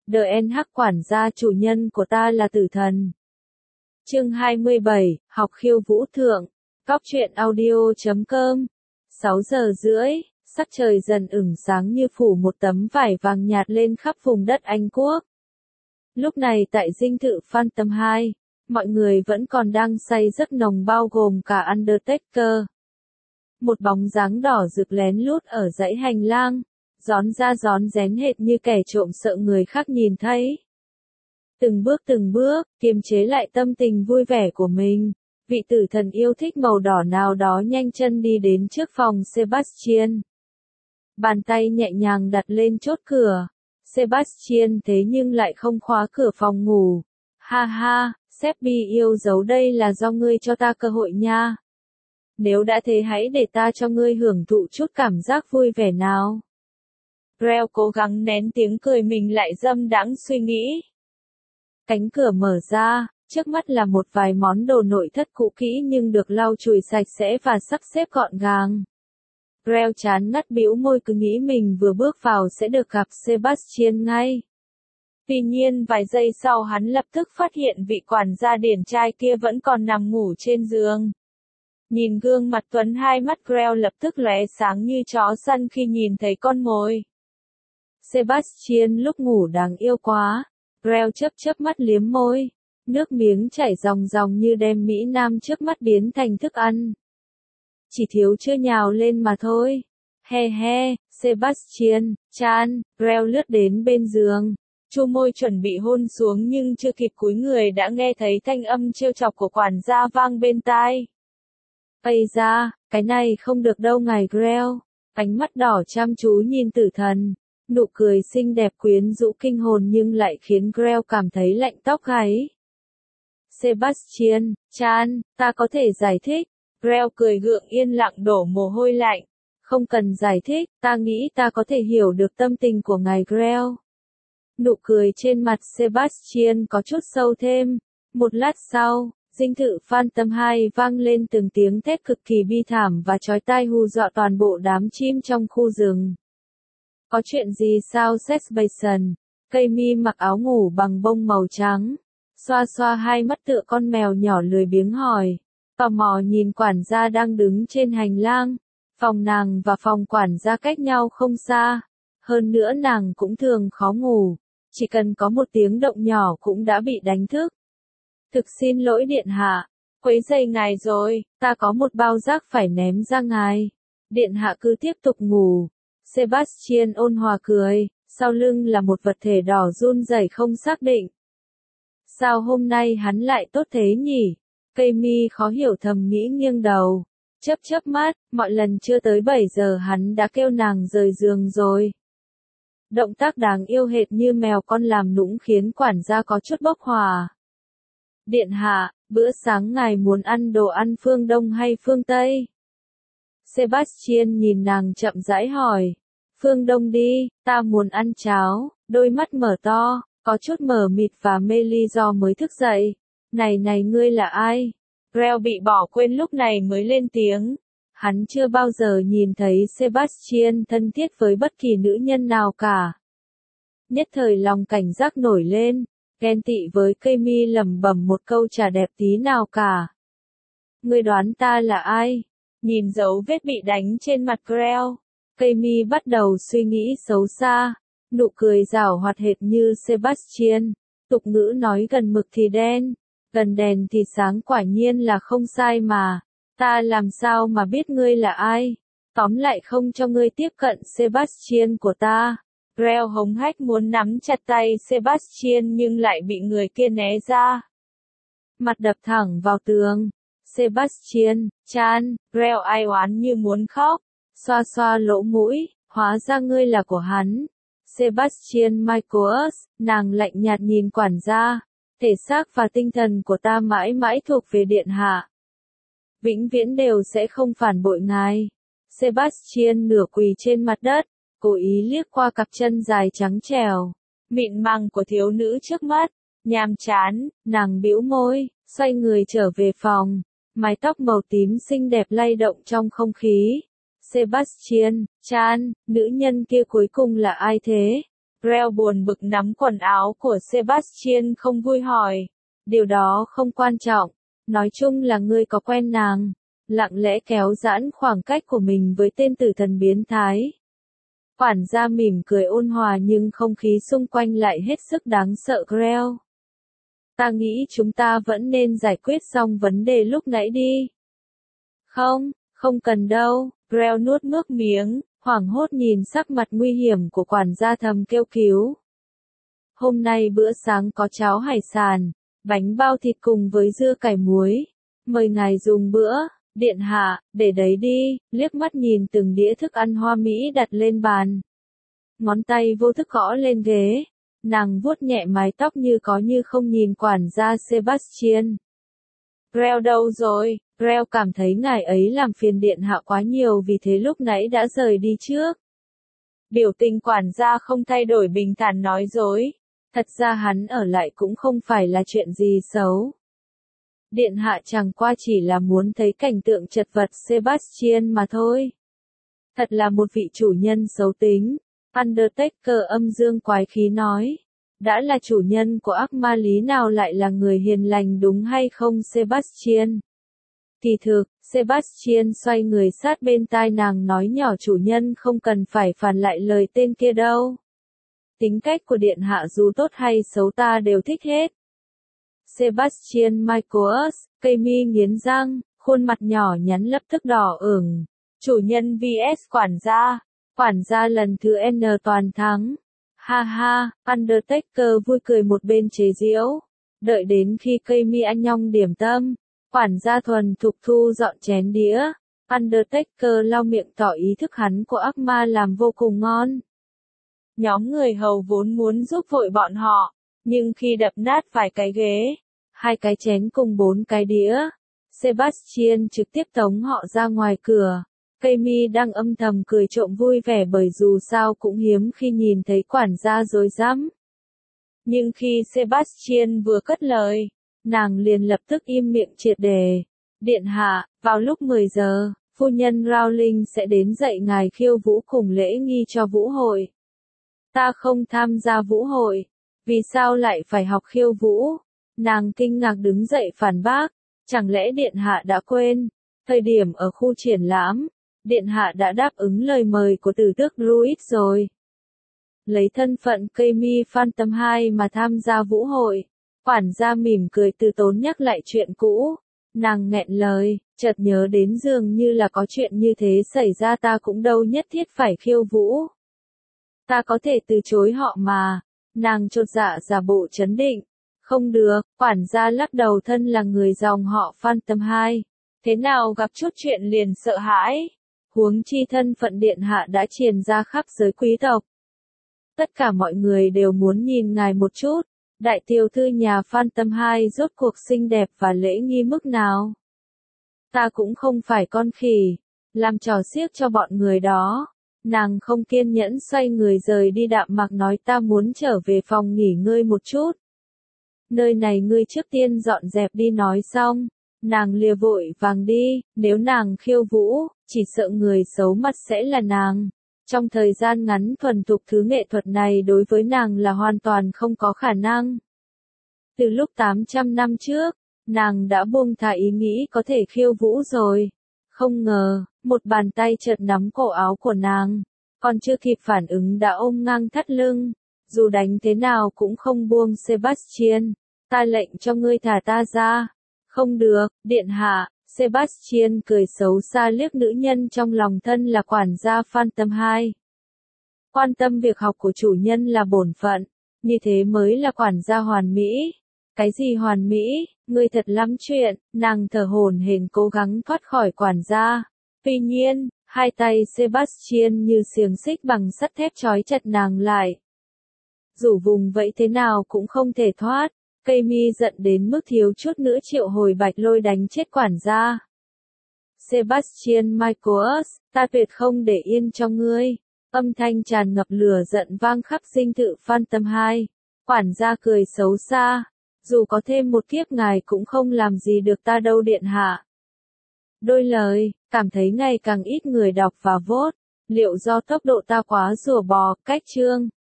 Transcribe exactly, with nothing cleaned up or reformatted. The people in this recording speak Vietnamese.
đê en hát quản gia chủ nhân của ta là tử thần. Chương hai mươi bảy, học khiêu vũ thượng. Cóc truyện audio chấm com. sáu giờ rưỡi, sắc trời dần ửng sáng như phủ một tấm vải vàng nhạt lên khắp vùng đất Anh Quốc. Lúc này tại dinh thự Phantom hai, mọi người vẫn còn đang say giấc nồng bao gồm cả Undertaker. Một bóng dáng đỏ rực lén lút ở dãy hành lang, rón ra rón rén hệt như kẻ trộm sợ người khác nhìn thấy. Từng bước từng bước, kiềm chế lại tâm tình vui vẻ của mình, vị tử thần yêu thích màu đỏ nào đó nhanh chân đi đến trước phòng Sebastian. Bàn tay nhẹ nhàng đặt lên chốt cửa. Sebastian thế nhưng lại không khóa cửa phòng ngủ. Ha ha, Seppi yêu dấu, đây là do ngươi cho ta cơ hội nha. Nếu đã thế hãy để ta cho ngươi hưởng thụ chút cảm giác vui vẻ nào. Grell cố gắng nén tiếng cười mình lại dâm đãng suy nghĩ. Cánh cửa mở ra, trước mắt là một vài món đồ nội thất cũ kỹ nhưng được lau chùi sạch sẽ và sắp xếp gọn gàng. Grell chán ngắt bĩu môi, cứ nghĩ mình vừa bước vào sẽ được gặp Sebastian ngay. Tuy nhiên vài giây sau hắn lập tức phát hiện vị quản gia điển trai kia vẫn còn nằm ngủ trên giường. Nhìn gương mặt tuấn, hai mắt Grell lập tức lóe sáng như chó săn khi nhìn thấy con mồi. Sebastian lúc ngủ đáng yêu quá. Grell chớp chớp mắt liếm môi. Nước miếng chảy ròng ròng như đem Mỹ Nam trước mắt biến thành thức ăn. Chỉ thiếu chưa nhào lên mà thôi. He he, Sebastian, chan, Grell lướt đến bên giường. Chu môi chuẩn bị hôn xuống nhưng chưa kịp cúi người đã nghe thấy thanh âm trêu chọc của quản gia vang bên tai. Ây da, cái này không được đâu ngài Grell. Ánh mắt đỏ chăm chú nhìn tử thần. Nụ cười xinh đẹp quyến rũ kinh hồn nhưng lại khiến Grell cảm thấy lạnh tóc gáy. Sebastian, chan, ta có thể giải thích. Grell cười gượng yên lặng đổ mồ hôi lạnh. Không cần giải thích, ta nghĩ ta có thể hiểu được tâm tình của ngài Grell. Nụ cười trên mặt Sebastian có chút sâu thêm. Một lát sau, dinh thự Phantom hai vang lên từng tiếng thét cực kỳ bi thảm và chói tai hù dọa toàn bộ đám chim trong khu rừng. Có chuyện gì sao Sebastian? Cây mi mặc áo ngủ bằng bông màu trắng, xoa xoa hai mắt tựa con mèo nhỏ lười biếng hỏi. Tò mò nhìn quản gia đang đứng trên hành lang. Phòng nàng và phòng quản gia cách nhau không xa. Hơn nữa nàng cũng thường khó ngủ. Chỉ cần có một tiếng động nhỏ cũng đã bị đánh thức. Thực xin lỗi điện hạ. Quấy rầy ngài rồi, ta có một bao rác phải ném ra ngài. Điện hạ cứ tiếp tục ngủ. Sebastian ôn hòa cười, sau lưng là một vật thể đỏ run rẩy không xác định. Sao hôm nay hắn lại tốt thế nhỉ? Cây mi khó hiểu thầm nghĩ nghiêng đầu. Chớp chớp mắt, mọi lần chưa tới bảy giờ hắn đã kêu nàng rời giường rồi. Động tác đáng yêu hệt như mèo con làm nũng khiến quản gia có chút bốc hỏa. Điện hạ, bữa sáng ngài muốn ăn đồ ăn phương Đông hay phương Tây? Sebastian nhìn nàng chậm rãi hỏi. Phương Đông đi, ta muốn ăn cháo. Đôi mắt mở to, có chút mờ mịt và mê ly do mới thức dậy. Này này, ngươi là ai? Grell bị bỏ quên lúc này mới lên tiếng. Hắn chưa bao giờ nhìn thấy Sebastian thân thiết với bất kỳ nữ nhân nào cả. Nhất thời lòng cảnh giác nổi lên, ghen tị với cây mi lẩm bẩm một câu chả đẹp tí nào cả. Ngươi đoán ta là ai? Nhìn dấu vết bị đánh trên mặt Grell, cây mi bắt đầu suy nghĩ xấu xa. Nụ cười giảo hoạt hệt như Sebastian. Tục ngữ nói gần mực thì đen, gần đèn thì sáng, quả nhiên là không sai mà. Ta làm sao mà biết ngươi là ai? Tóm lại không cho ngươi tiếp cận Sebastian của ta. Grell hống hách muốn nắm chặt tay Sebastian nhưng lại bị người kia né ra. Mặt đập thẳng vào tường. Sebastian, chan, Grell ai oán như muốn khóc. Xoa xoa lỗ mũi, hóa ra ngươi là của hắn. Sebastian Michaels, nàng lạnh nhạt nhìn quản gia. Thể xác và tinh thần của ta mãi mãi thuộc về điện hạ. Vĩnh viễn đều sẽ không phản bội ngài. Sebastian nửa quỳ trên mặt đất, cố ý liếc qua cặp chân dài trắng trẻo, mịn màng của thiếu nữ trước mắt. Nhàm chán, nàng bĩu môi, xoay người trở về phòng. Mái tóc màu tím xinh đẹp lay động trong không khí. Sebastian, chan, nữ nhân kia cuối cùng là ai thế? Grell buồn bực nắm quần áo của Sebastian không vui hỏi. Điều đó không quan trọng. Nói chung là ngươi có quen nàng. Lặng lẽ kéo giãn khoảng cách của mình với tên tử thần biến thái. Quản gia mỉm cười ôn hòa nhưng không khí xung quanh lại hết sức đáng sợ. Grell. Ta nghĩ chúng ta vẫn nên giải quyết xong vấn đề lúc nãy đi. Không, không cần đâu. Grell nuốt nước miếng, hoảng hốt nhìn sắc mặt nguy hiểm của quản gia thầm kêu cứu. Hôm nay bữa sáng có cháo hải sản, bánh bao thịt cùng với dưa cải muối. Mời ngài dùng bữa, điện hạ, để đấy đi, liếc mắt nhìn từng đĩa thức ăn hoa mỹ đặt lên bàn. Ngón tay vô thức gõ lên ghế, nàng vuốt nhẹ mái tóc như có như không nhìn quản gia Sebastian. Grell đâu rồi? Grell cảm thấy ngài ấy làm phiền điện hạ quá nhiều vì thế lúc nãy đã rời đi trước. Biểu tình quản gia không thay đổi bình thản nói dối. Thật ra hắn ở lại cũng không phải là chuyện gì xấu. Điện hạ chẳng qua chỉ là muốn thấy cảnh tượng chật vật Sebastian mà thôi. Thật là một vị chủ nhân xấu tính. Undertaker âm dương quái khí nói. Đã là chủ nhân của ác ma lý nào lại là người hiền lành đúng hay không Sebastian? Kỳ thực, Sebastian xoay người sát bên tai nàng nói nhỏ chủ nhân không cần phải phản lại lời tên kia đâu. Tính cách của điện hạ dù tốt hay xấu ta đều thích hết. Sebastian Michaels, cây mi nghiến răng, khuôn mặt nhỏ nhắn lập tức đỏ ửng. Chủ nhân vs quản gia. Quản gia lần thứ N toàn thắng. Ha ha, Undertaker vui cười một bên chế giễu. Đợi đến khi cây mi anh nhong điểm tâm, quản gia thuần thục thu dọn chén đĩa. Undertaker lau miệng tỏ ý thức hắn của ác ma làm vô cùng ngon. Nhóm người hầu vốn muốn giúp vội bọn họ, nhưng khi đập nát vài cái ghế, hai cái chén cùng bốn cái đĩa, Sebastian trực tiếp tống họ ra ngoài cửa. Cây mi đang âm thầm cười trộm vui vẻ bởi dù sao cũng hiếm khi nhìn thấy quản gia rối rắm. Nhưng khi Sebastian vừa cất lời, nàng liền lập tức im miệng triệt để. Điện hạ, vào lúc mười giờ, phu nhân Rowling sẽ đến dạy ngài khiêu vũ cùng lễ nghi cho vũ hội. Ta không tham gia vũ hội. Vì sao lại phải học khiêu vũ? Nàng kinh ngạc đứng dậy phản bác. Chẳng lẽ điện hạ đã quên? Thời điểm ở khu triển lãm, điện hạ đã đáp ứng lời mời của tử tước Louis rồi. Lấy thân phận cây mi Phantom hai mà tham gia vũ hội. Quản gia mỉm cười từ tốn nhắc lại chuyện cũ. Nàng nghẹn lời, chợt nhớ đến dường như là có chuyện như thế xảy ra ta cũng đâu nhất thiết phải khiêu vũ. Ta có thể từ chối họ mà. Nàng chột dạ giả bộ trấn định. Không được, quản gia lắc đầu thân là người dòng họ Phantom hai. Thế nào gặp chút chuyện liền sợ hãi. Huống chi thân phận điện hạ đã truyền ra khắp giới quý tộc. Tất cả mọi người đều muốn nhìn ngài một chút. Đại tiểu thư nhà Phantom hai rốt cuộc xinh đẹp và lễ nghi mức nào. Ta cũng không phải con khỉ. Làm trò xiếc cho bọn người đó. Nàng không kiên nhẫn xoay người rời đi đạm mạc nói ta muốn trở về phòng nghỉ ngơi một chút. Nơi này ngươi trước tiên dọn dẹp đi nói xong. Nàng lìa vội vàng đi, nếu nàng khiêu vũ, chỉ sợ người xấu mặt sẽ là nàng. Trong thời gian ngắn thuần thục thứ nghệ thuật này đối với nàng là hoàn toàn không có khả năng. Từ lúc tám trăm năm trước, nàng đã buông thả ý nghĩ có thể khiêu vũ rồi. Không ngờ, một bàn tay chợt nắm cổ áo của nàng, còn chưa kịp phản ứng đã ôm ngang thắt lưng. Dù đánh thế nào cũng không buông Sebastian, ta lệnh cho ngươi thả ta ra. Không được, điện hạ. Sebastian cười xấu xa liếc nữ nhân trong lòng thân là quản gia Phantom hai. Quan tâm việc học của chủ nhân là bổn phận, như thế mới là quản gia hoàn mỹ. Cái gì hoàn mỹ, ngươi thật lắm chuyện, nàng thở hổn hển cố gắng thoát khỏi quản gia. Tuy nhiên, hai tay Sebastian như xiềng xích bằng sắt thép trói chặt nàng lại. Dù vùng vẫy thế nào cũng không thể thoát. Cây mi giận đến mức thiếu chút nữa triệu hồi bạch lôi đánh chết quản gia. Sebastian Michaels, ta tuyệt không để yên cho ngươi. Âm thanh tràn ngập lửa giận vang khắp dinh thự Phantom hai. Quản gia cười xấu xa. Dù có thêm một kiếp ngài cũng không làm gì được ta đâu điện hạ. Đôi lời, cảm thấy ngày càng ít người đọc và vote. Liệu do tốc độ ta quá rùa bò, cách chương.